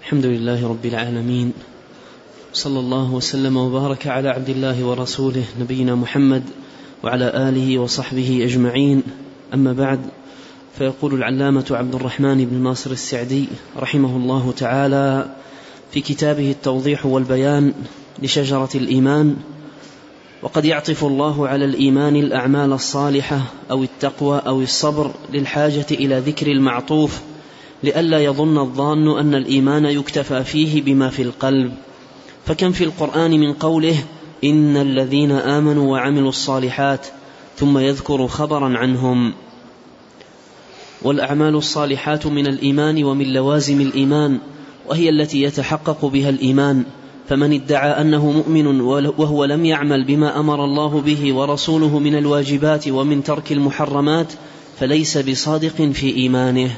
الحمد لله رب العالمين، صلى الله وسلم وبارك على عبد الله ورسوله نبينا محمد وعلى آله وصحبه أجمعين. أما بعد، فيقول العلامة عبد الرحمن بن ناصر السعدي رحمه الله تعالى في كتابه التوضيح والبيان لشجرة الإيمان: وقد يعطف الله على الإيمان الأعمال الصالحة أو التقوى أو الصبر للحاجة إلى ذكر المعطوف، لئلا يظن الظان أن الإيمان يكتفى فيه بما في القلب، فكم في القرآن من قوله إن الذين آمنوا وعملوا الصالحات ثم يذكر خبرا عنهم. والأعمال الصالحات من الإيمان ومن لوازم الإيمان، وهي التي يتحقق بها الإيمان، فمن ادعى أنه مؤمن وهو لم يعمل بما أمر الله به ورسوله من الواجبات ومن ترك المحرمات فليس بصادق في إيمانه.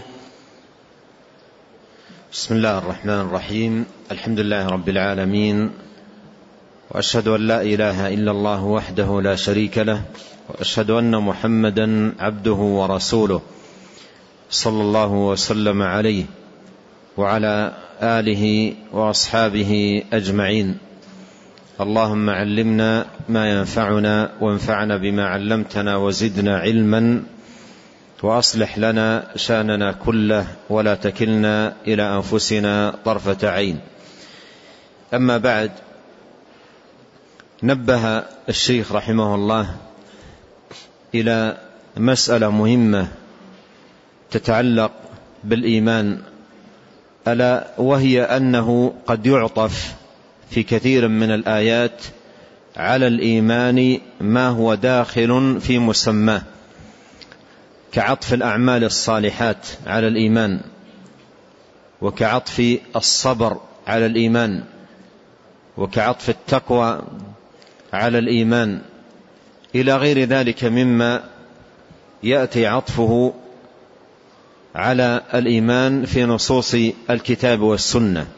بسم الله الرحمن الرحيم. الحمد لله رب العالمين، وأشهد أن لا إله إلا الله وحده لا شريك له، وأشهد أن محمدا عبده ورسوله صلى الله وسلم عليه وعلى آله وأصحابه أجمعين. اللهم علمنا ما ينفعنا وانفعنا بما علمتنا وزدنا علما، وأصلح لنا شأننا كله ولا تكلنا إلى أنفسنا طرفة عين. أما بعد، نبه الشيخ رحمه الله إلى مسألة مهمة تتعلق بالإيمان، ألا وهي أنه قد يعطف في كثير من الآيات على الإيمان ما هو داخل في مسماه، كعطف الأعمال الصالحات على الإيمان، وكعطف الصبر على الإيمان، وكعطف التقوى على الإيمان، إلى غير ذلك مما يأتي عطفه على الإيمان في نصوص الكتاب والسنة.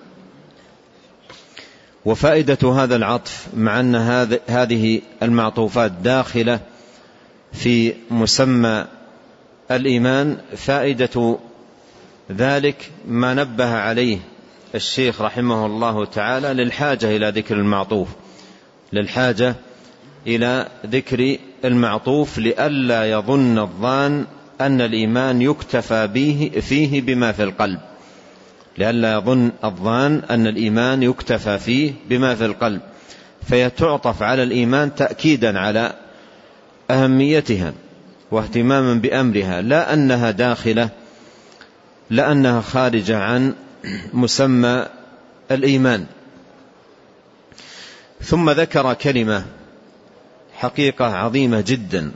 وفائدة هذا العطف، مع أن هذه المعطوفات داخلة في مسمى الإيمان، فائدة ذلك ما نبه عليه الشيخ رحمه الله تعالى للحاجة إلى ذكر المعطوف، للحاجة إلى ذكر المعطوف، لئلا يظن الظان أن الإيمان يكتفى فيه بما في القلب، لئلا يظن الظان أن الإيمان يكتفى فيه بما في القلب، فيتعطف على الإيمان تأكيدا على أهميتها واهتماما بأمرها، لا أنها داخلة، لا أنها خارجة عن مسمى الإيمان. ثم ذكر كلمة حقيقة عظيمة جدا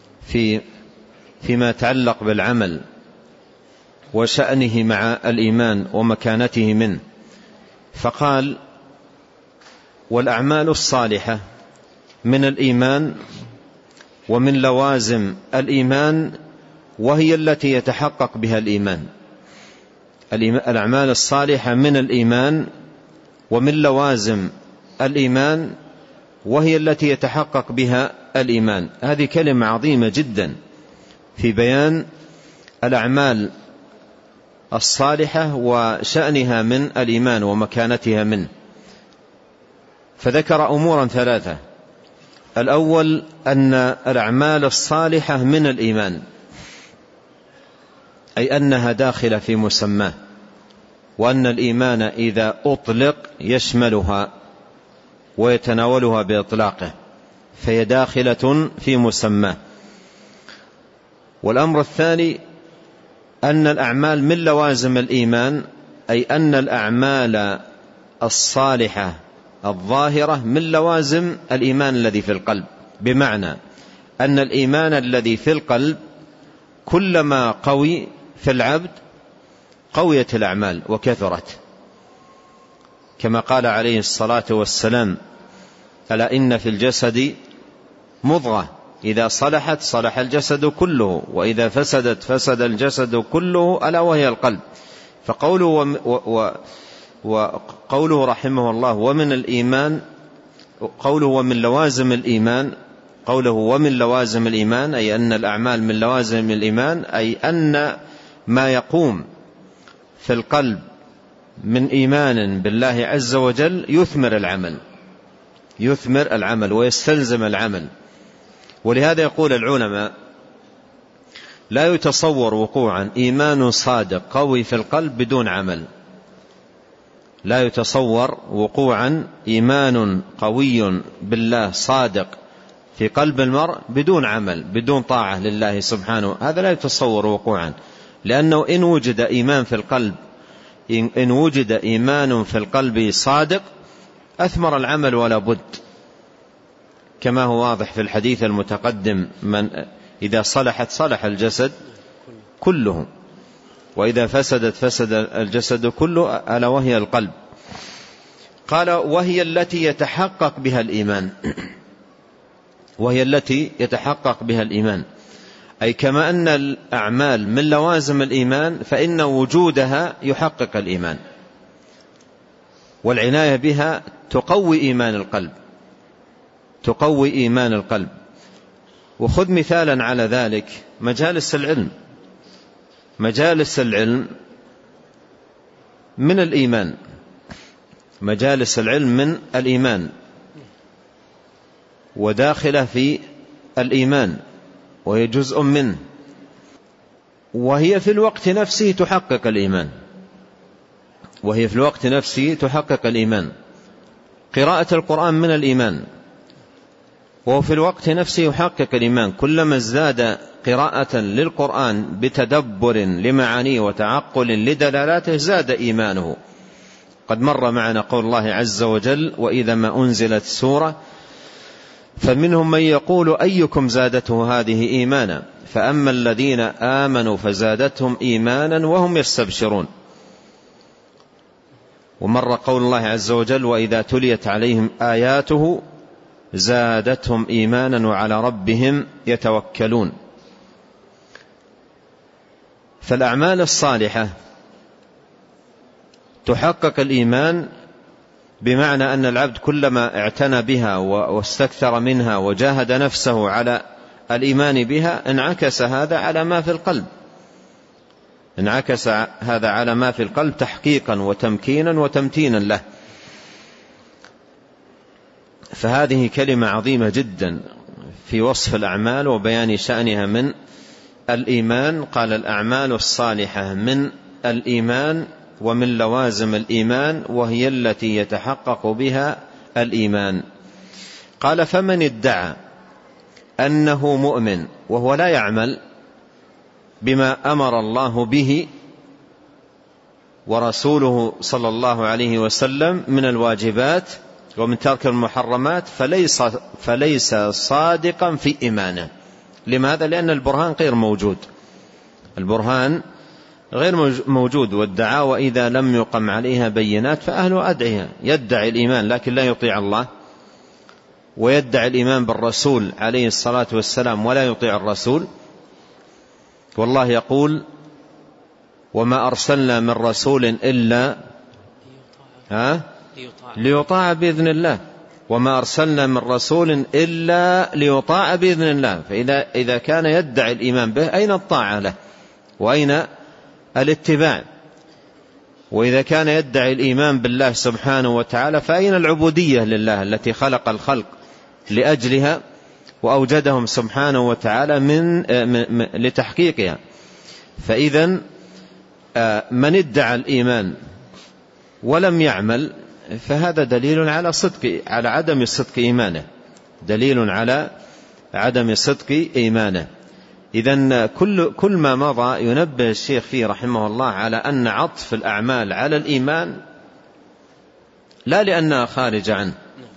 فيما يتعلق بالعمل وشأنه مع الإيمان ومكانته منه، فقال: والأعمال الصالحة من الإيمان ومن لوازم الإيمان، وهي التي يتحقق بها الإيمان. الأعمال الصالحة من الإيمان ومن لوازم الإيمان، وهي التي يتحقق بها الإيمان. هذه كلمة عظيمة جدا في بيان الأعمال الصالحة وشأنها من الإيمان ومكانتها منه. فذكر أمورا ثلاثة: الأول أن الأعمال الصالحة من الإيمان، أي أنها داخلة في مسماه، وأن الإيمان إذا أطلق يشملها ويتناولها بإطلاقه، فهي داخلة في مسماه. والأمر الثاني أن الأعمال من لوازم الإيمان، أي أن الأعمال الصالحة الظاهرة من لوازم الإيمان الذي في القلب، بمعنى أن الإيمان الذي في القلب كلما قوي في العبد قويت الأعمال وكثرت، كما قال عليه الصلاة والسلام: ألا إن في الجسد مضغة إذا صلحت صلح الجسد كله، وإذا فسدت فسد الجسد كله، ألا وهي القلب. وقوله رحمه الله ومن الإيمان، قوله ومن لوازم الإيمان، قوله ومن لوازم الإيمان أي أن الأعمال من لوازم الإيمان، أي أن ما يقوم في القلب من إيمان بالله عز وجل يثمر العمل ويستلزم العمل. ولهذا يقول العلماء: لا يتصور وقوعا إيمان صادق قوي في القلب بدون عمل. لا يتصور وقوعا إيمان قوي بالله صادق في قلب المرء بدون عمل، بدون طاعة لله سبحانه. هذا لا يتصور وقوعا، لأنه إن وجد إيمان في القلب، إن وجد إيمان في القلب صادق أثمر العمل ولا بد، كما هو واضح في الحديث المتقدم: من إذا صلحت صلح الجسد كله، وإذا فسدت فسد الجسد كله، ألا وهي القلب. قال: وهي التي يتحقق بها الإيمان. وهي التي يتحقق بها الإيمان، أي كما أن الأعمال من لوازم الإيمان، فإن وجودها يحقق الإيمان، والعناية بها تقوي إيمان القلب. وخذ مثالا على ذلك: مجالس العلم من الإيمان، مجالس العلم من الإيمان وداخلة في الإيمان، وهي جزء منه، وهي في الوقت نفسه تحقق الإيمان. قراءة القرآن من الإيمان، وهو في الوقت نفسه يحقق الإيمان. كلما ازداد قراءة للقرآن بتدبر لمعانيه وتعقل لدلالاته زاد إيمانه. قد مر معنا قول الله عز وجل: وإذا ما أنزلت سورة فمنهم من يقول أيكم زادته هذه إيمانا، فأما الذين آمنوا فزادتهم إيمانا وهم يستبشرون. ومر قول الله عز وجل: وإذا تليت عليهم آياته زادتهم إيمانا وعلى ربهم يتوكلون. فالأعمال الصالحة تحقق الإيمان، بمعنى أن العبد كلما اعتنى بها واستكثر منها وجاهد نفسه على الإيمان بها انعكس هذا على ما في القلب تحقيقا وتمكينا وتمتينا له. فهذه كلمة عظيمة جدا في وصف الأعمال وبيان شأنها من الإيمان. قال: الأعمال الصالحة من الإيمان ومن لوازم الإيمان، وهي التي يتحقق بها الإيمان. قال: فمن ادعى أنه مؤمن وهو لا يعمل بما أمر الله به ورسوله صلى الله عليه وسلم من الواجبات ومن ترك المحرمات فليس صادقا في إيمانه. لماذا؟ لأن البرهان غير موجود، والدعاوى إذا لم يقم عليها بينات فأهل أدعيها. يدعي الإيمان لكن لا يطيع الله، ويدعي الإيمان بالرسول عليه الصلاة والسلام ولا يطيع الرسول. والله يقول: وما أرسلنا من رسول إلا ليطاع بإذن الله، وما أرسلنا من رسول إلا ليطاع بإذن الله. فإذا كان يدعي الإيمان به أين الطاعة له وأين الاتباع؟ وإذا كان يدعي الإيمان بالله سبحانه وتعالى فأين العبودية لله التي خلق الخلق لأجلها وأوجدهم سبحانه وتعالى لتحقيقها؟ فإذا من ادعى الإيمان ولم يعمل فهذا دليل على عدم صدق إيمانه. إذن كل ما مضى ينبه الشيخ فيه رحمه الله على أن عطف الأعمال على الإيمان لا لأنها خارجة عنه،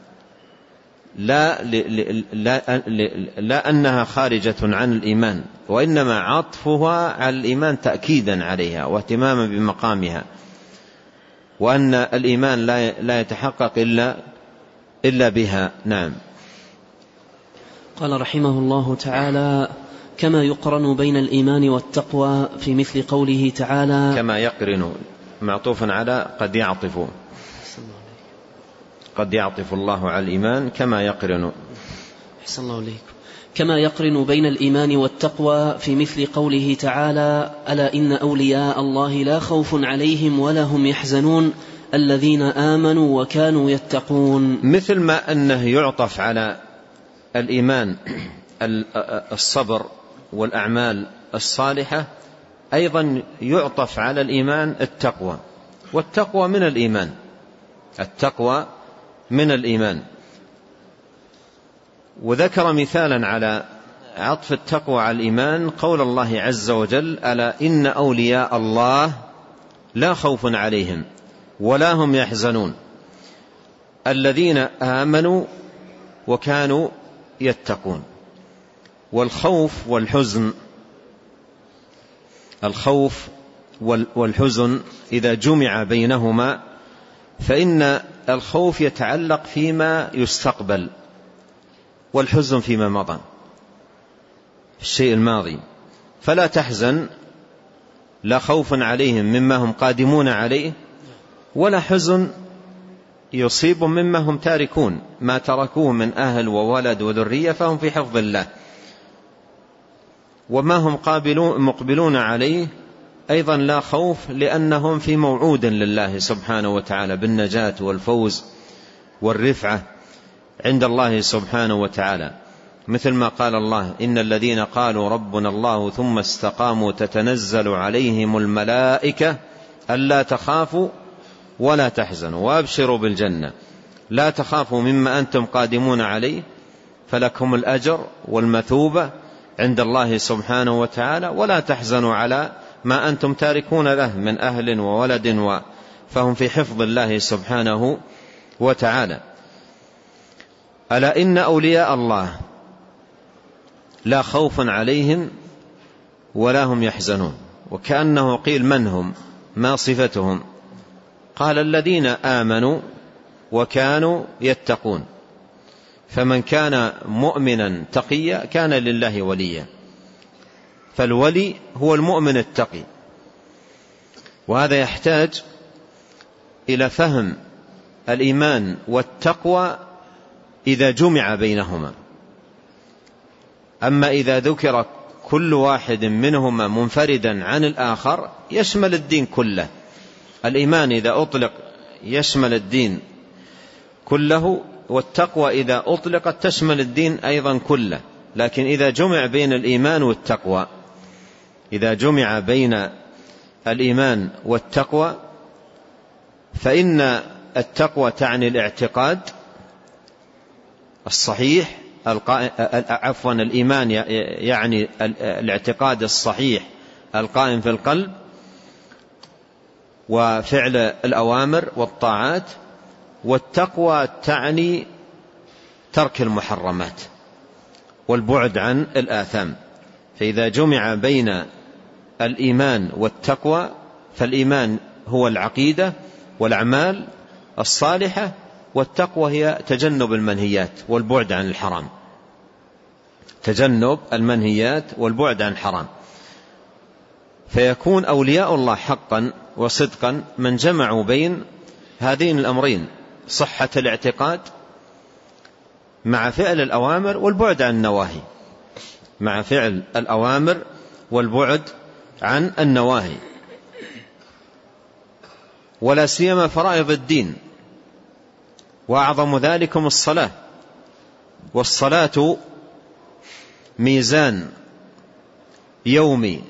لا أنها خارجة عن الإيمان، وإنما عطفها على الإيمان تأكيدا عليها واهتماما بمقامها، وأن الإيمان لا يتحقق إلا بها. نعم. قال رحمه الله تعالى: كما يقرن بين الإيمان والتقوى في مثل قوله تعالى. كما يقرن معطوف على قد يعطف الله على الإيمان كما يقرن. أحسن الله إليكم. كما يقرن بين الإيمان والتقوى في مثل قوله تعالى: ألا إن أولياء الله لا خوف عليهم ولا هم يحزنون الذين آمنوا وكانوا يتقون. مثل ما أنه يعطف على الإيمان الصبر والأعمال الصالحة، أيضا يعطف على الإيمان التقوى، والتقوى من الإيمان، التقوى من الإيمان. وذكر مثالا على عطف التقوى على الإيمان قول الله عز وجل: ألا إن أولياء الله لا خوف عليهم ولا هم يحزنون الذين آمنوا وكانوا يتقون. والخوف والحزن، الخوف والحزن إذا جمع بينهما فإن الخوف يتعلق فيما يستقبل، والحزن فيما مضى، الشيء الماضي. فلا تحزن، لا خوف عليهم مما هم قادمون عليه، ولا حزن يصيب مما هم تاركون، ما تركوه من أهل وولد وذرية فهم في حفظ الله. وما هم مقبلون عليه أيضا لا خوف، لأنهم في موعود لله سبحانه وتعالى بالنجاة والفوز والرفعة عند الله سبحانه وتعالى، مثل ما قال الله: إن الذين قالوا ربنا الله ثم استقاموا تتنزل عليهم الملائكة ألا تخافوا ولا تحزنوا وأبشروا بالجنة لا تخافوا مما أنتم قادمون عليه فلكم الأجر والمثوبة عند الله سبحانه وتعالى، ولا تحزنوا على ما أنتم تاركون له من أهل وولد فهم في حفظ الله سبحانه وتعالى. ألا إن أولياء الله لا خوف عليهم ولا هم يحزنون. وكأنه قيل: من هم؟ ما صفتهم؟ قال: الذين آمنوا وكانوا يتقون. فمن كان مؤمنا تقيا كان لله وليا، فالولي هو المؤمن التقي. وهذا يحتاج إلى فهم الإيمان والتقوى إذا جمع بينهما. أما إذا ذكر كل واحد منهما منفردا عن الآخر يشمل الدين كله. الإيمان إذا أطلق يشمل الدين كله، والتقوى إذا أطلقت تشمل الدين أيضا كله. لكن إذا جمع بين الإيمان والتقوى، إذا جمع بين الإيمان والتقوى فإن التقوى تعني الاعتقاد الصحيح، الإيمان يعني الاعتقاد الصحيح القائم في القلب وفعل الأوامر والطاعات. والتقوى تعني ترك المحرمات والبعد عن الآثام. فإذا جمع بين الإيمان والتقوى فالإيمان هو العقيدة والأعمال الصالحة، والتقوى هي تجنب المنهيات والبعد عن الحرام، تجنب المنهيات والبعد عن الحرام. فيكون أولياء الله حقا وصدقا من جمعوا بين هذين الأمرين: صحة الاعتقاد مع فعل الأوامر والبعد عن النواهي، مع فعل الأوامر والبعد عن النواهي، ولا سيما فرائض الدين، وأعظم ذلكم الصلاة. والصلاة ميزان يومي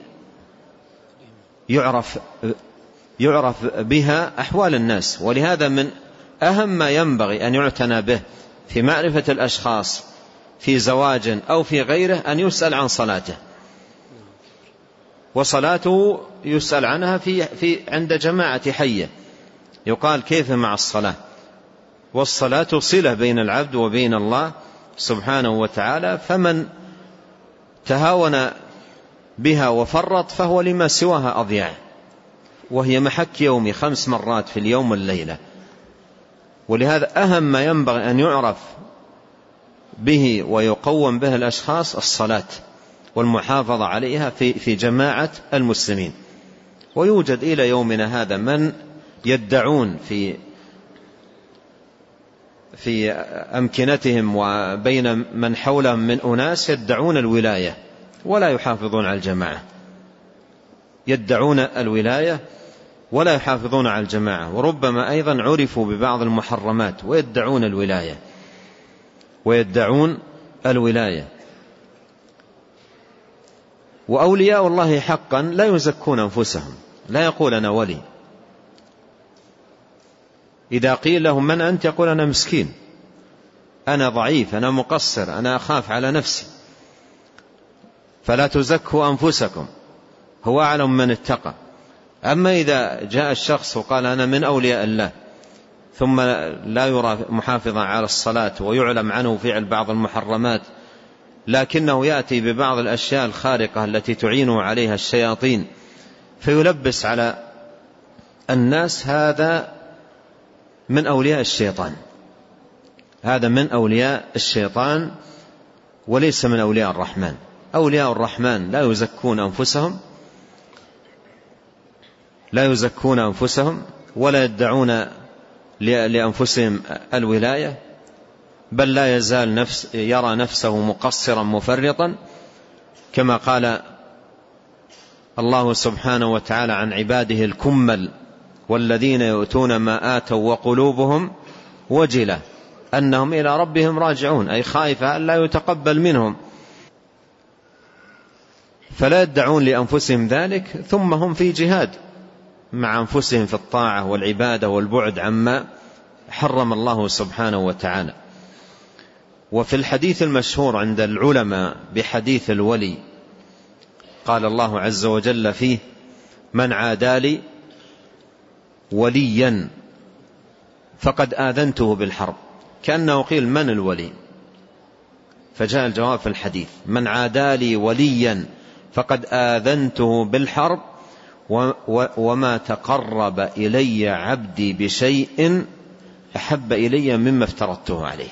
يعرف بها أحوال الناس، ولهذا من أهم ما ينبغي أن يعتنى به في معرفة الأشخاص في زواج أو في غيره أن يسأل عن صلاته. وصلاته يسأل عنها في عند جماعة حية، يقال: كيف مع الصلاة؟ والصلاة صلة بين العبد وبين الله سبحانه وتعالى، فمن تهاون بها وفرط فهو لما سواها أضيع، وهي محك يومي 5 مرات في اليوم والليلة. ولهذا أهم ما ينبغي أن يعرف به ويقوم به الأشخاص الصلاة والمحافظة عليها في جماعة المسلمين. ويوجد إلى يومنا هذا من يدعون في في أمكنتهم وبين من حولهم من أناس يدعون الولاية ولا يحافظون على الجماعة، يدعون الولاية ولا يحافظون على الجماعة، وربما أيضا عرفوا ببعض المحرمات ويدعون الولاية. وأولياء الله حقا لا يزكون أنفسهم، لا يقول أنا ولي. إذا قيل لهم من أنت يقول أنا مسكين، أنا ضعيف، أنا مقصر، أنا أخاف على نفسي. فلا تزكوا أنفسكم، هو أعلم من اتقى. أما إذا جاء الشخص وقال أنا من أولياء الله ثم لا يرى محافظا على الصلاة ويعلم عنه فعل بعض المحرمات، لكنه يأتي ببعض الأشياء الخارقة التي تعينه عليها الشياطين فيلبس على الناس، هذا من أولياء الشيطان، هذا من أولياء الشيطان وليس من أولياء الرحمن. أولياء الرحمن لا يزكون أنفسهم ولا يدعون لأنفسهم الولاية، بل لا يزال يرى نفسه مقصرا مفرطا، كما قال الله سبحانه وتعالى عن عباده الكمل: والذين يؤتون ما آتوا وقلوبهم وجلة أنهم إلى ربهم راجعون، أي خائفة أن لا يتقبل منهم. فلا يدعون لأنفسهم ذلك ثم هم في جهاد مع أنفسهم في الطاعة والعبادة والبعد عما حرم الله سبحانه وتعالى. وفي الحديث المشهور عند العلماء بحديث الولي قال الله عز وجل فيه: من عادى لي وليا فقد آذنته بالحرب. كأنه قيل من الولي؟ فجاء الجواب في الحديث: من عادى لي وليا فقد آذنته بالحرب وما تقرب إلي عبدي بشيء أحب إلي مما افترضته عليه.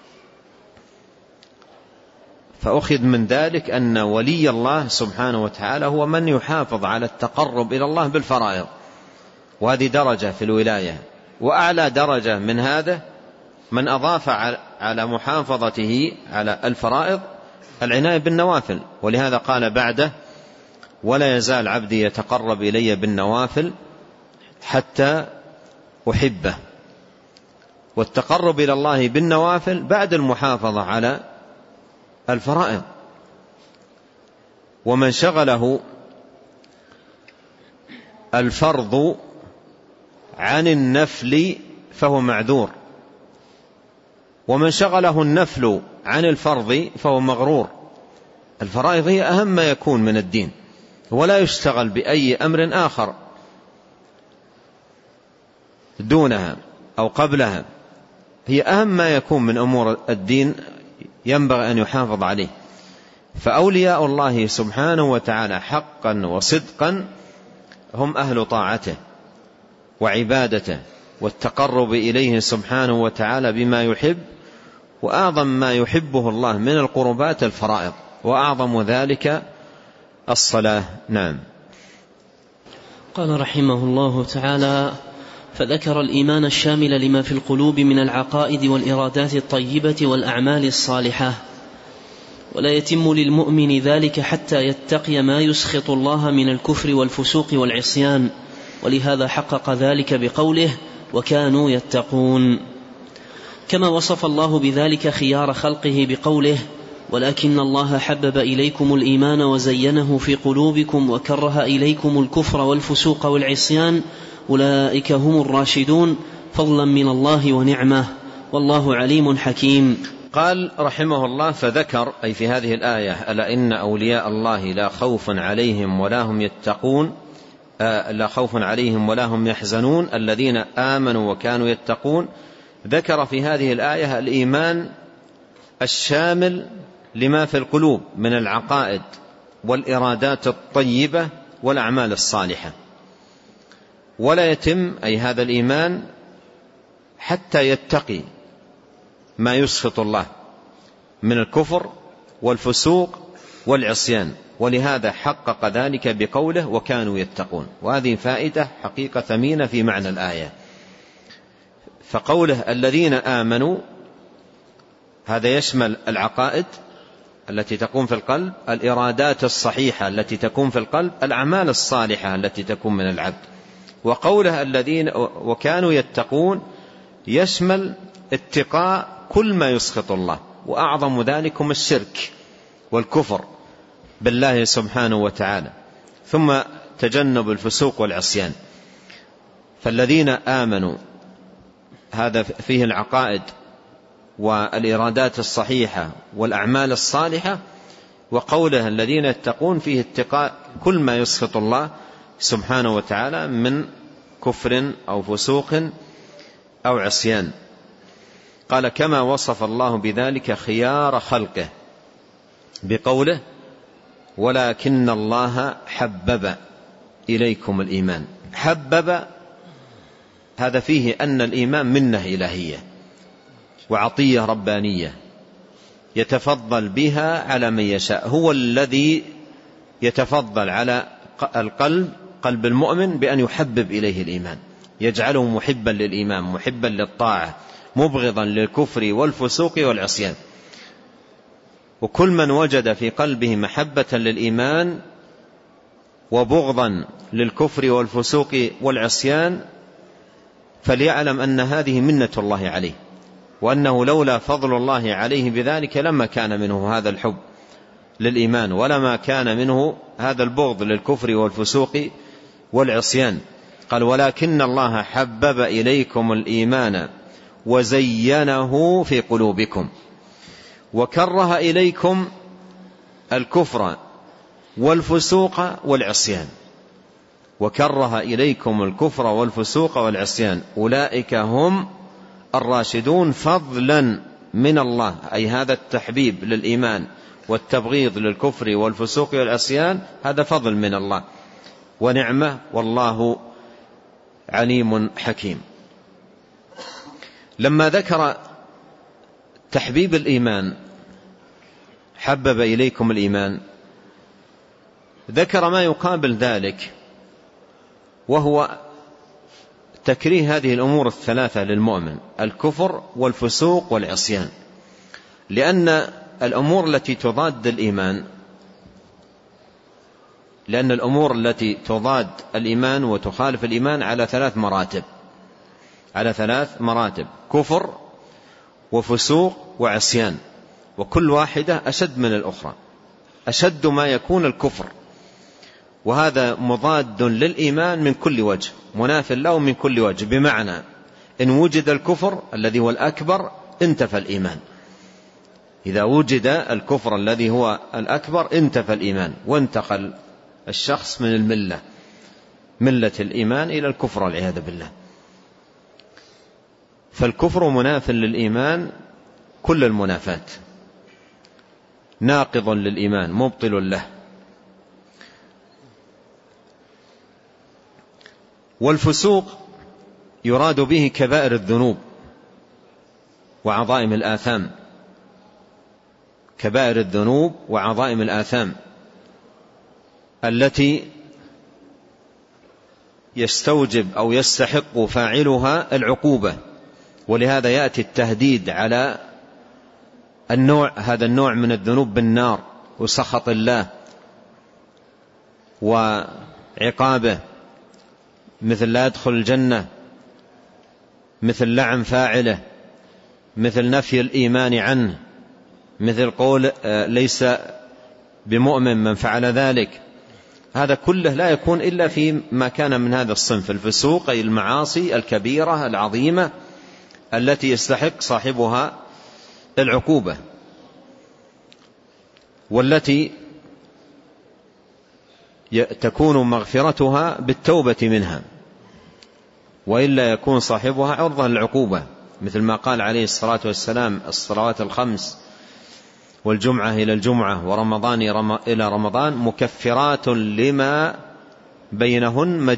فأخذ من ذلك أن ولي الله سبحانه وتعالى هو من يحافظ على التقرب إلى الله بالفرائض، وهذه درجة في الولاية. وأعلى درجة من هذا من أضاف على محافظته على الفرائض العناية بالنوافل، ولهذا قال بعده: ولا يزال عبدي يتقرب إلي بالنوافل حتى أحبه. والتقرب إلى الله بالنوافل بعد المحافظة على الفرائض. ومن شغله الفرض عن النفل فهو معذور، ومن شغله النفل عن الفرض فهو مغرور. الفرائض هي أهم ما يكون من الدين، ولا يشتغل بأي أمر آخر دونها أو قبلها، هي أهم ما يكون من أمور الدين ينبغي أن يحافظ عليه. فأولياء الله سبحانه وتعالى حقا وصدقا هم أهل طاعته وعبادته والتقرب إليه سبحانه وتعالى بما يحب. وأعظم ما يحبه الله من القربات الفرائض، وأعظم ذلك الصلاة. نعم. قال رحمه الله تعالى: فذكر الإيمان الشامل لما في القلوب من العقائد والإرادات الطيبة والأعمال الصالحة. ولا يتم للمؤمن ذلك حتى يتقي ما يسخط الله من الكفر والفسوق والعصيان، ولهذا حقق ذلك بقوله: وكانوا يتقون. كما وصف الله بذلك خيار خلقه بقوله: ولكن الله حبب إليكم الإيمان وزينه في قلوبكم وكره إليكم الكفر والفسوق والعصيان أولئك هم الراشدون فضلا من الله ونعمه والله عليم حكيم. قال رحمه الله: فذكر، أي في هذه الآية: ألا إن أولياء الله لا خوف عليهم ولا هم يتقون، لا خوف عليهم ولا هم يحزنون الذين آمنوا وكانوا يتقون. ذكر في هذه الآية الإيمان الشامل لما في القلوب من العقائد والإرادات الطيبة والأعمال الصالحة. ولا يتم أي هذا الإيمان حتى يتقي ما يسخط الله من الكفر والفسوق والعصيان، ولهذا حقق ذلك بقوله: وكانوا يتقون. وهذه فائدة حقيقة ثمينة في معنى الآية. فقوله الذين آمنوا هذا يشمل العقائد التي تكون في القلب، الإرادات الصحيحة التي تكون في القلب، الأعمال الصالحة التي تكون من العبد. وقوله الذين وكانوا يتقون يشمل اتقاء كل ما يسخط الله، وأعظم ذلكم الشرك والكفر بالله سبحانه وتعالى، ثم تجنب الفسوق والعصيان. فالذين آمنوا هذا فيه العقائد والإرادات الصحيحة والأعمال الصالحة، وقوله الذين يتقون فيه اتقاء كل ما يسخط الله سبحانه وتعالى من كفر أو فسوق أو عصيان. قال كما وصف الله بذلك خيار خلقه بقوله ولكن الله حبب إليكم الإيمان. حبب هذا فيه أن الإيمان منة إلهية وعطية ربانية يتفضل بها على من يشاء. هو الذي يتفضل على القلب، قلب المؤمن، بأن يحبب إليه الإيمان، يجعله محبا للإيمان، محبا للطاعة، مبغضا للكفر والفسوق والعصيان. وكل من وجد في قلبه محبة للإيمان وبغضا للكفر والفسوق والعصيان فليعلم أن هذه منة الله عليه، وأنه لولا فضل الله عليه بذلك لما كان منه هذا الحب للإيمان، ولما كان منه هذا البغض للكفر والفسوق والعصيان. قال ولكن الله حبب إليكم الإيمان وزينه في قلوبكم وكره إليكم الكفر والفسوق والعصيان. وكره إليكم الكفر والفسوق والعصيان أولئك هم الراشدون فضلا من الله، أي هذا التحبيب للإيمان والتبغيض للكفر والفسوق والعصيان هذا فضل من الله ونعمة، والله عليم حكيم. لما ذكر تحبيب الإيمان حبب إليكم الإيمان ذكر ما يقابل ذلك، وهو تكريه هذه الأمور الثلاثة للمؤمن: الكفر والفسوق والعصيان. لأن الأمور التي تضاد الإيمان، لأن الأمور التي تضاد الإيمان وتخالف الإيمان على ثلاث مراتب: كفر وفسوق وعصيان، وكل واحدة أشد من الأخرى. أشد ما يكون الكفر، وهذا مضاد للإيمان من كل وجه، مناف له من كل وجه، بمعنى إن وجد الكفر الذي هو الأكبر انتفى الإيمان. إذا وجد الكفر الذي هو الأكبر انتفى الإيمان، وانتقل الشخص من الملة، ملة الإيمان، إلى الكفر والعياذ بالله. فالكفر مناف للإيمان كل المنافاة، ناقض للإيمان، مبطل له. والفسوق يراد به كبائر الذنوب وعظائم الآثام، كبائر الذنوب وعظائم الآثام التي يستوجب أو يستحق فاعلها العقوبة. ولهذا يأتي التهديد على هذا النوع من الذنوب بالنار وسخط الله وعقابه، مثل لا يدخل الجنة، مثل لعن فاعله، مثل نفي الإيمان عنه، مثل قول ليس بمؤمن من فعل ذلك. هذا كله لا يكون إلا في ما كان من هذا الصنف: الفسوق، أي المعاصي الكبيرة العظيمة التي يستحق صاحبها العقوبة، والتي تكون مغفرتها بالتوبة منها، وإلا يكون صاحبها عرضة للعقوبة، مثل ما قال عليه الصلاة والسلام: الصلوات الخمس والجمعة إلى الجمعة ورمضان إلى رمضان مكفرات لما بينهن ما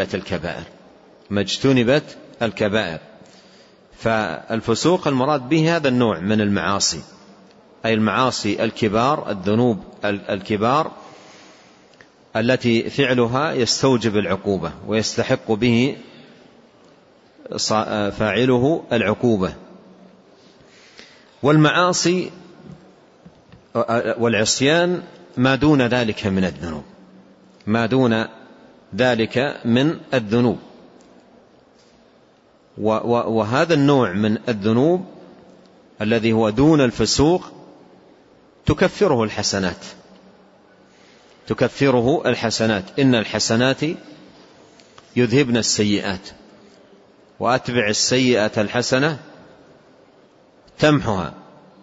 اجتنبت الكبائر. فالفسوق المراد به هذا النوع من المعاصي، أي المعاصي الكبار، الذنوب الكبار التي فعلها يستوجب العقوبة ويستحق به فاعله العقوبة. والمعاصي والعصيان ما دون ذلك من الذنوب، ما دون ذلك من الذنوب. وهذا النوع من الذنوب الذي هو دون الفسوق تكفره الحسنات، تكفره الحسنات. إن الحسنات يذهبن السيئات وأتبع السيئة الحسنة تمحها.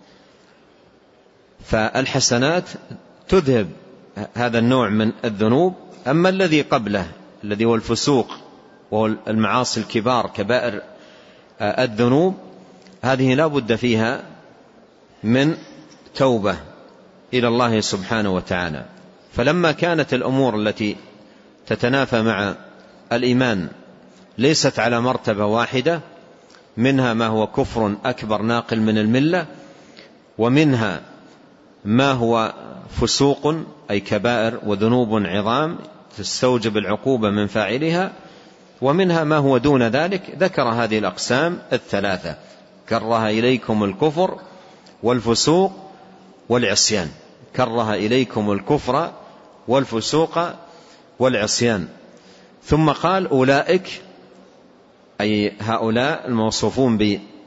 فالحسنات تذهب هذا النوع من الذنوب. أما الذي قبله الذي هو الفسوق والمعاصي الكبار كبائر الذنوب، هذه لا بد فيها من توبة إلى الله سبحانه وتعالى. فلما كانت الأمور التي تتنافى مع الإيمان ليست على مرتبة واحدة، منها ما هو كفر أكبر ناقل من الملة، ومنها ما هو فسوق أي كبائر وذنوب عظام تستوجب العقوبة من فاعلها، ومنها ما هو دون ذلك، ذكر هذه الأقسام الثلاثة: كره إليكم الكفر والفسوق والعصيان، كره إليكم الكفر والفسوق والعصيان. ثم قال أولئك، أي هؤلاء الموصوفون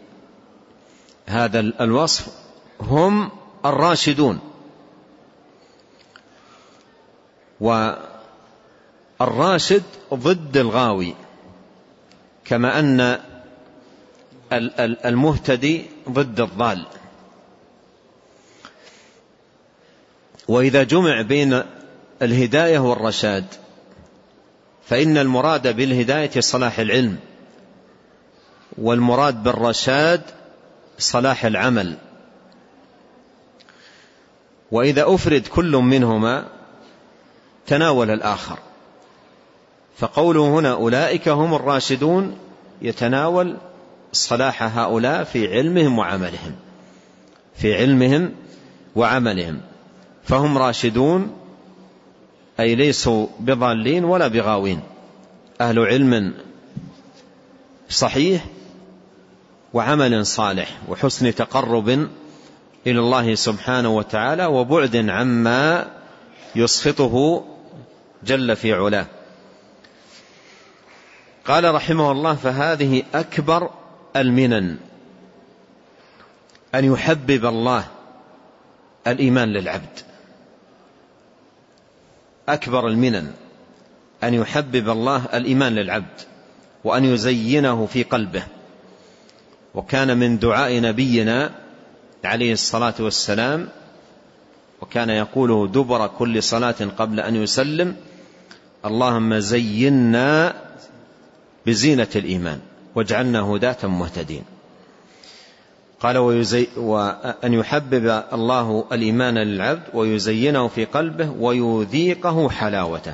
بهذا الوصف هم الراشدون. والراشد ضد الغاوي، كما أن المهتدي ضد الضال. وإذا جمع بين الهداية والرشاد فإن المراد بالهداية صلاح العلم، والمراد بالرشاد صلاح العمل. وإذا أفرد كل منهما تناول الآخر. فقوله هنا أولئك هم الراشدون يتناول صلاح هؤلاء في علمهم وعملهم، في علمهم وعملهم. فهم راشدون أي ليسوا بضالين ولا بغاوين، أهل علم صحيح وعمل صالح وحسن تقرب إلى الله سبحانه وتعالى وبعد عما يسخطه جل في علاه. قال رحمه الله: فهذه أكبر المنن، أن يحبب الله الإيمان للعبد. أكبر المنن أن يحبب الله الإيمان للعبد وأن يزينه في قلبه. وكان من دعاء نبينا عليه الصلاة والسلام، وكان يقوله دبر كل صلاة قبل أن يسلم: اللهم زينا بزينة الإيمان واجعلنا هداة مهتدين. قال: وأن يحبب الله الإيمان للعبد ويزينه في قلبه ويذيقه حلاوته،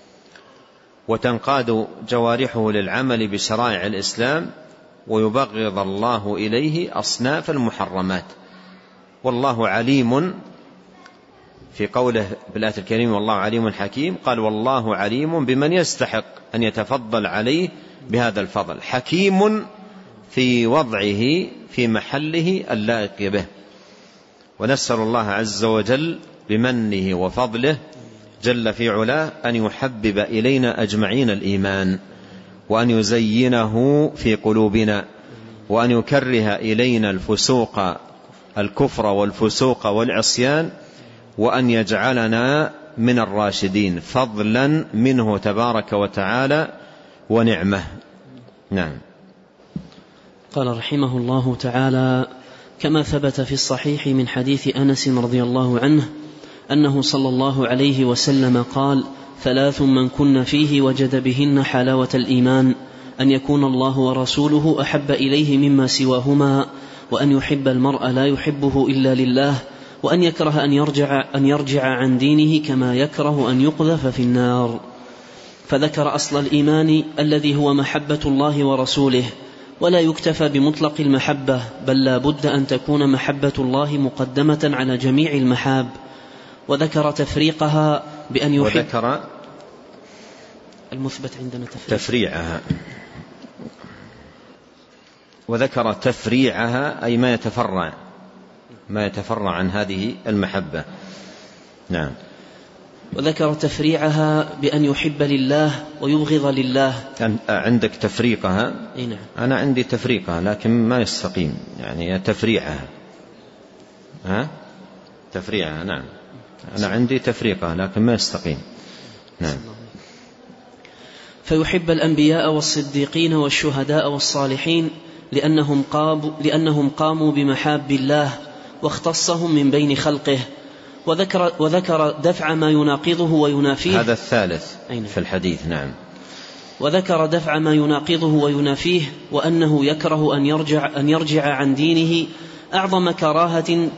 وتنقاد جوارحه للعمل بشرائع الإسلام، ويبغض الله إليه أصناف المحرمات. والله عليم، في قوله في الآية الكريمة: والله عليم حكيم، قال: والله عليم بمن يستحق أن يتفضل عليه بهذا الفضل، حكيم في وضعه في محله اللائق به. ونسأل الله عز وجل بمنه وفضله جل في علاه أن يحبب إلينا أجمعين الإيمان، وأن يزينه في قلوبنا، وأن يكره إلينا الفسوق الكفر والفسوق والعصيان، وأن يجعلنا من الراشدين فضلا منه تبارك وتعالى ونعمه. نعم. قال رحمه الله تعالى: كما ثبت في الصحيح من حديث أنس رضي الله عنه أنه صلى الله عليه وسلم قال: 3 من كن فيه وجد بهن حلاوة الإيمان: أن يكون الله ورسوله أحب إليه مما سواهما، وأن يحب المرء لا يحبه إلا لله، وأن يكره أن يرجع عن دينه كما يكره أن يقذف في النار. فذكر أصل الإيمان الذي هو محبة الله ورسوله، ولا يكتفى بمطلق المحبة، بل لا بد أن تكون محبة الله مقدمة على جميع المحاب. وذكر تفريقها بأن يحب، وذكر المثبت عندنا تفريعها وذكر تفريعها أي ما يتفرع عن هذه المحبة. نعم. وذكر تفريعها بأن يحب لله ويبغض لله. عندك تفريقها؟ نعم. أنا عندي تفريقها لكن ما يستقيم، يعني تفريعها. تفريعها. نعم. أنا عندي تفريقها لكن ما يستقيم. نعم. فيحب الأنبياء والصديقين والشهداء والصالحين لأنهم قاموا بمحاب الله واختصهم من بين خلقه. وذكر دفع ما يناقضه وينافيه. هذا الثالث في الحديث. نعم. وذكر دفع ما يناقضه وينافيه، وأنه يكره أن يرجع عن دينه أعظم كراهة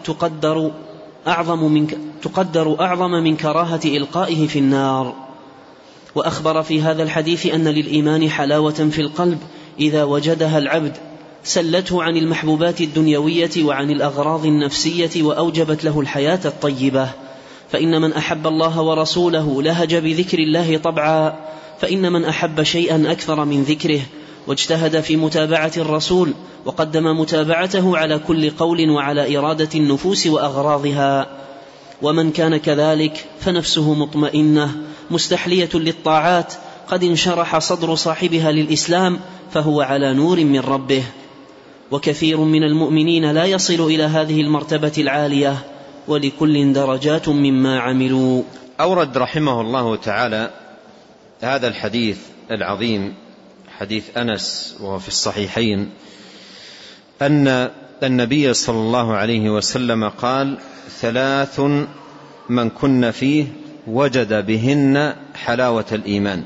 تقدر أعظم من كراهة إلقائه في النار. وأخبر في هذا الحديث أن للإيمان حلاوة في القلب إذا وجدها العبد سلته عن المحبوبات الدنيوية وعن الأغراض النفسية وأوجبت له الحياة الطيبة. فإن من أحب الله ورسوله لهج بذكر الله طبعا، فإن من أحب شيئا أكثر من ذكره واجتهد في متابعة الرسول وقدم متابعته على كل قول وعلى إرادة النفوس وأغراضها. ومن كان كذلك فنفسه مطمئنة مستحلية للطاعات، قد انشرح صدر صاحبها للإسلام، فهو على نور من ربه. وكثير من المؤمنين لا يصل إلى هذه المرتبة العالية، ولكل درجات مما عملوا. أورد رحمه الله تعالى هذا الحديث العظيم، حديث أنس وهو في الصحيحين، أن النبي صلى الله عليه وسلم قال: 3 من كن فيه وجد بهن حلاوة الإيمان.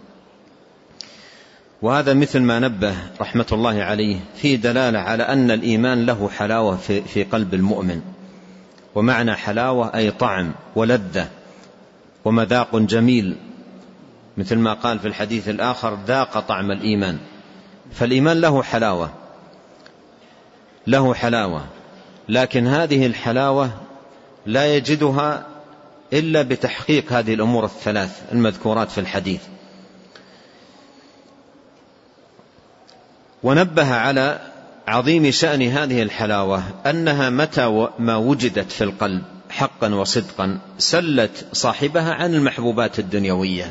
وهذا مثل ما نبه رحمة الله عليه فيه دلالة على أن الإيمان له حلاوة في قلب المؤمن. ومعنى حلاوة أي طعم ولذة ومذاق جميل، مثل ما قال في الحديث الآخر: ذاق طعم الإيمان. فالإيمان له حلاوة، لكن هذه الحلاوة لا يجدها إلا بتحقيق هذه الأمور الثلاث المذكورات في الحديث. ونبه على عظيم شأن هذه الحلاوة، أنها متى ما وجدت في القلب حقا وصدقا سلت صاحبها عن المحبوبات الدنيوية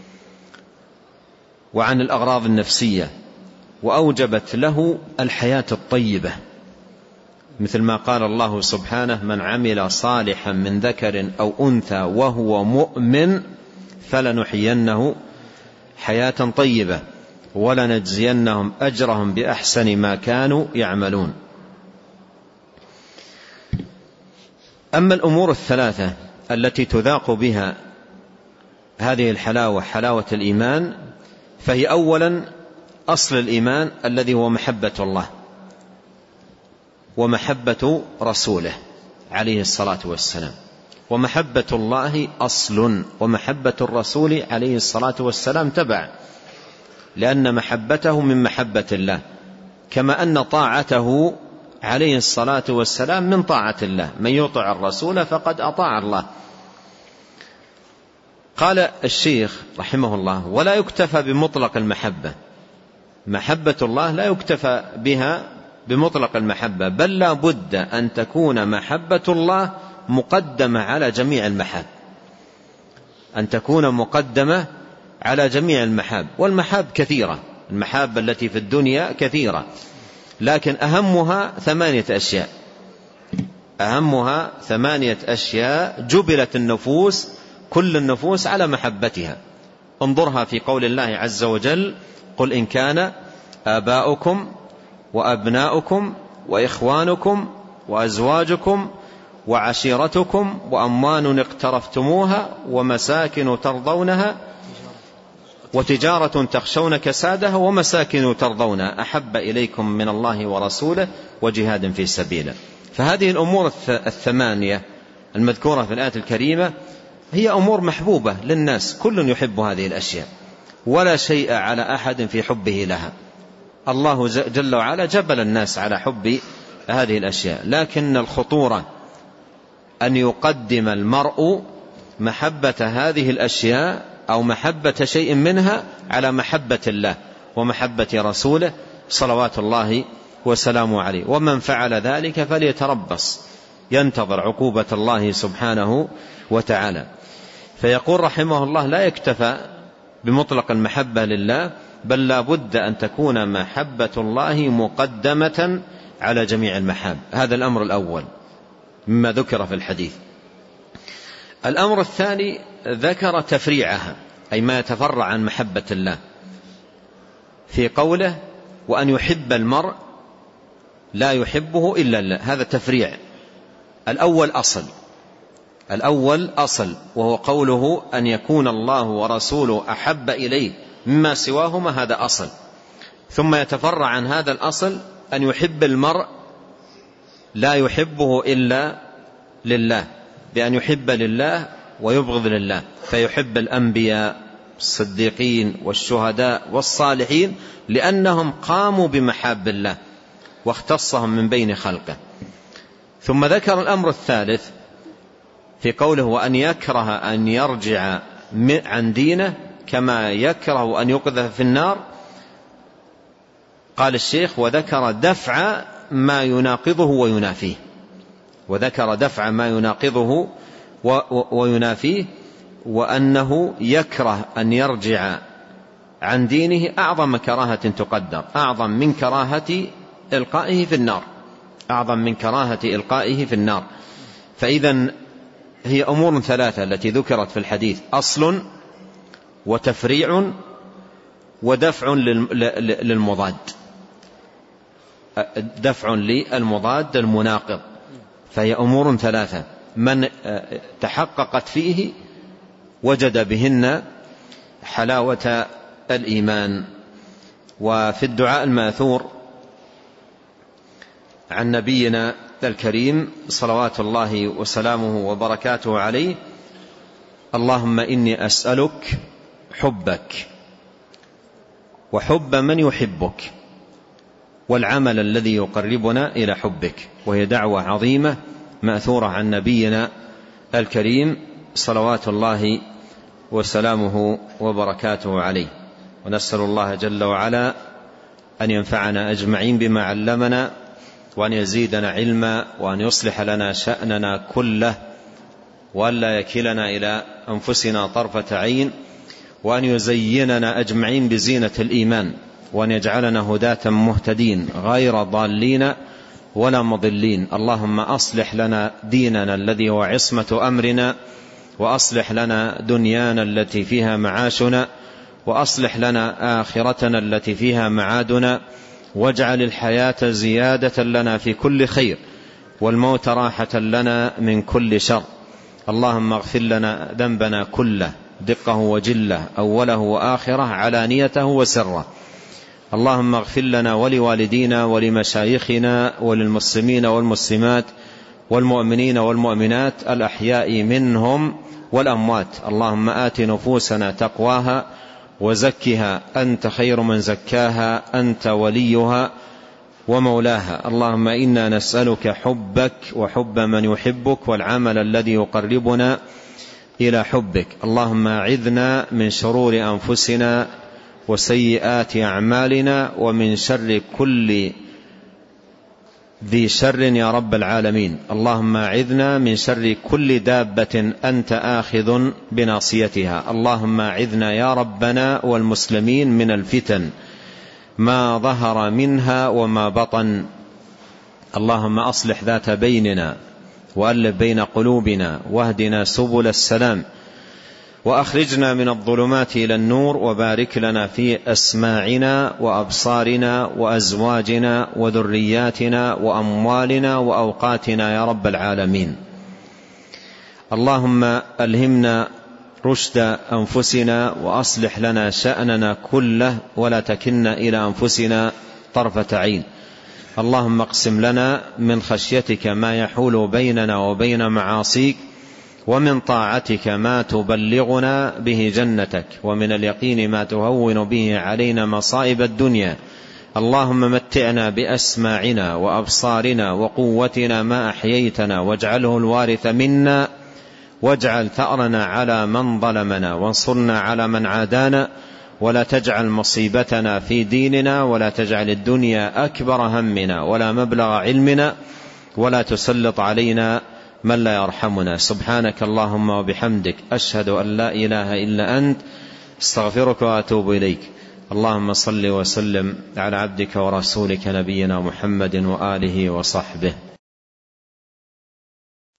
وعن الأغراض النفسية، وأوجبت له الحياة الطيبة، مثل ما قال الله سبحانه: من عمل صالحا من ذكر أو أنثى وهو مؤمن فلنحيينه حياة طيبة ولنجزينهم أجرهم بأحسن ما كانوا يعملون. أما الأمور الثلاثة التي تذاق بها هذه الحلاوة، حلاوة الإيمان، فهي أولا أصل الإيمان الذي هو محبة الله ومحبة رسوله عليه الصلاة والسلام. ومحبة الله أصل، ومحبة الرسول عليه الصلاة والسلام تبع، لأن محبته من محبة الله، كما أن طاعته عليه الصلاة والسلام من طاعة الله. من يطع الرسول فقد أطاع الله. قال الشيخ رحمه الله: ولا يكتفى بمطلق المحبة. محبة الله لا يكتفى بها بمطلق المحبة، بل لا بد أن تكون محبة الله مقدمة على جميع المحاب، أن تكون مقدمة على جميع المحاب. والمحاب كثيرة، المحاب التي في الدنيا كثيرة، لكن أهمها 8 أشياء. أهمها 8 أشياء جبلت النفوس، كل النفوس على محبتها. انظرها في قول الله عز وجل: قل إن كان آباؤكم وأبناؤكم وإخوانكم وأزواجكم وعشيرتكم وأموال اقترفتموها ومساكن ترضونها وتجارة تخشون كسادها ومساكن ترضونها أحب إليكم من الله ورسوله وجهاد في سبيله. فهذه الأمور 8 المذكورة في الآية الكريمة هي أمور محبوبة للناس، كل يحب هذه الأشياء، ولا شيء على أحد في حبه لها. الله جل وعلا جبل الناس على حب هذه الأشياء، لكن الخطورة أن يقدم المرء محبة هذه الأشياء أو محبة شيء منها على محبة الله ومحبة رسوله صلوات الله وسلامه عليه. ومن فعل ذلك فليتربص ينتظر عقوبة الله سبحانه وتعالى. فيقول رحمه الله: لا يكتفى بمطلق المحبة لله، بل لا بد أن تكون محبة الله مقدمة على جميع المحاب. هذا الأمر الأول مما ذكر في الحديث. الأمر الثاني ذكر تفريعها، أي ما يتفرع عن محبة الله، في قوله: وأن يحب المرء لا يحبه إلا الله. هذا تفريع. الأول أصل، وهو قوله أن يكون الله ورسوله أحب إليه مما سواهما، هذا أصل. ثم يتفرع عن هذا الأصل أن يحب المرء لا يحبه إلا لله، بأن يحب لله ويبغض لله، فيحب الأنبياء الصديقين والشهداء والصالحين لأنهم قاموا بمحاب الله واختصهم من بين خلقه. ثم ذكر الأمر الثالث في قوله: وأن يكره أن يرجع عن دينه كما يكره أن يقذف في النار. قال الشيخ: وذكر دفع ما يناقضه وينافيه. وذكر دفع ما يناقضه وينافيه، وأنه يكره أن يرجع عن دينه أعظم كراهة تقدر، أعظم من كراهة إلقائه في النار، أعظم من كراهة إلقائه في النار. فإذن هي أمور ثلاثة التي ذكرت في الحديث: أصل وتفريع ودفع للمضاد، دفع للمضاد المناقض. فهي أمور ثلاثة من تحققت فيه وجد بهن حلاوة الإيمان. وفي الدعاء الماثور عن نبينا الكريم صلوات الله وسلامه وبركاته عليه: اللهم إني أسألك حبك وحب من يحبك والعمل الذي يقربنا إلى حبك. وهي دعوة عظيمة مأثورة عن نبينا الكريم صلوات الله وسلامه وبركاته عليه. ونسأل الله جل وعلا أن ينفعنا أجمعين بما علمنا، وأن يزيدنا علما، وأن يصلح لنا شأننا كله، وأن لا يكلنا إلى أنفسنا طرفة عين، وأن يزيننا أجمعين بزينة الإيمان، وأن يجعلنا هداة مهتدين غير ضالين ولا مضلين. اللهم أصلح لنا ديننا الذي هو عصمة أمرنا، وأصلح لنا دنيانا التي فيها معاشنا، وأصلح لنا آخرتنا التي فيها معادنا، واجعل الحياة زيادة لنا في كل خير، والموت راحة لنا من كل شر. اللهم اغفر لنا ذنبنا كله، دقه وجله، أوله وآخره، علانيته وسره. اللهم اغفر لنا ولوالدينا ولمشايخنا وللمسلمين والمسلمات والمؤمنين والمؤمنات الأحياء منهم والأموات. اللهم آت نفوسنا تقواها وزكها أنت خير من زكاها، أنت وليها ومولاها. اللهم إنا نسألك حبك وحب من يحبك والعمل الذي يقربنا إلى حبك. اللهم أعذنا من شرور أنفسنا وسيئات أعمالنا ومن شر كل ذي شر يا رب العالمين. اللهم أعذنا من شر كل دابة أنت آخذ بناصيتها. اللهم أعذنا يا ربنا والمسلمين من الفتن ما ظهر منها وما بطن. اللهم أصلح ذات بيننا وألف بين قلوبنا واهدنا سبل السلام، وأخرجنا من الظلمات إلى النور، وبارك لنا في أسماعنا وأبصارنا وأزواجنا وذرياتنا وأموالنا وأوقاتنا يا رب العالمين. اللهم ألهمنا رشد أنفسنا وأصلح لنا شأننا كله، ولا تكلنا إلى أنفسنا طرفة عين. اللهم اقسم لنا من خشيتك ما يحول بيننا وبين معاصيك، ومن طاعتك ما تبلغنا به جنتك، ومن اليقين ما تهون به علينا مصائب الدنيا. اللهم متعنا بأسماعنا وأبصارنا وقوتنا ما أحييتنا، واجعله الوارث منا، واجعل ثأرنا على من ظلمنا، وانصرنا على من عادانا، ولا تجعل مصيبتنا في ديننا، ولا تجعل الدنيا أكبر همنا ولا مبلغ علمنا، ولا تسلط علينا من لا يرحمنا. سبحانك اللهم وبحمدك، أشهد أن لا إله إلا أنت، استغفرك وأتوب إليك. اللهم صل وسلم على عبدك ورسولك نبينا محمد وآله وصحبه.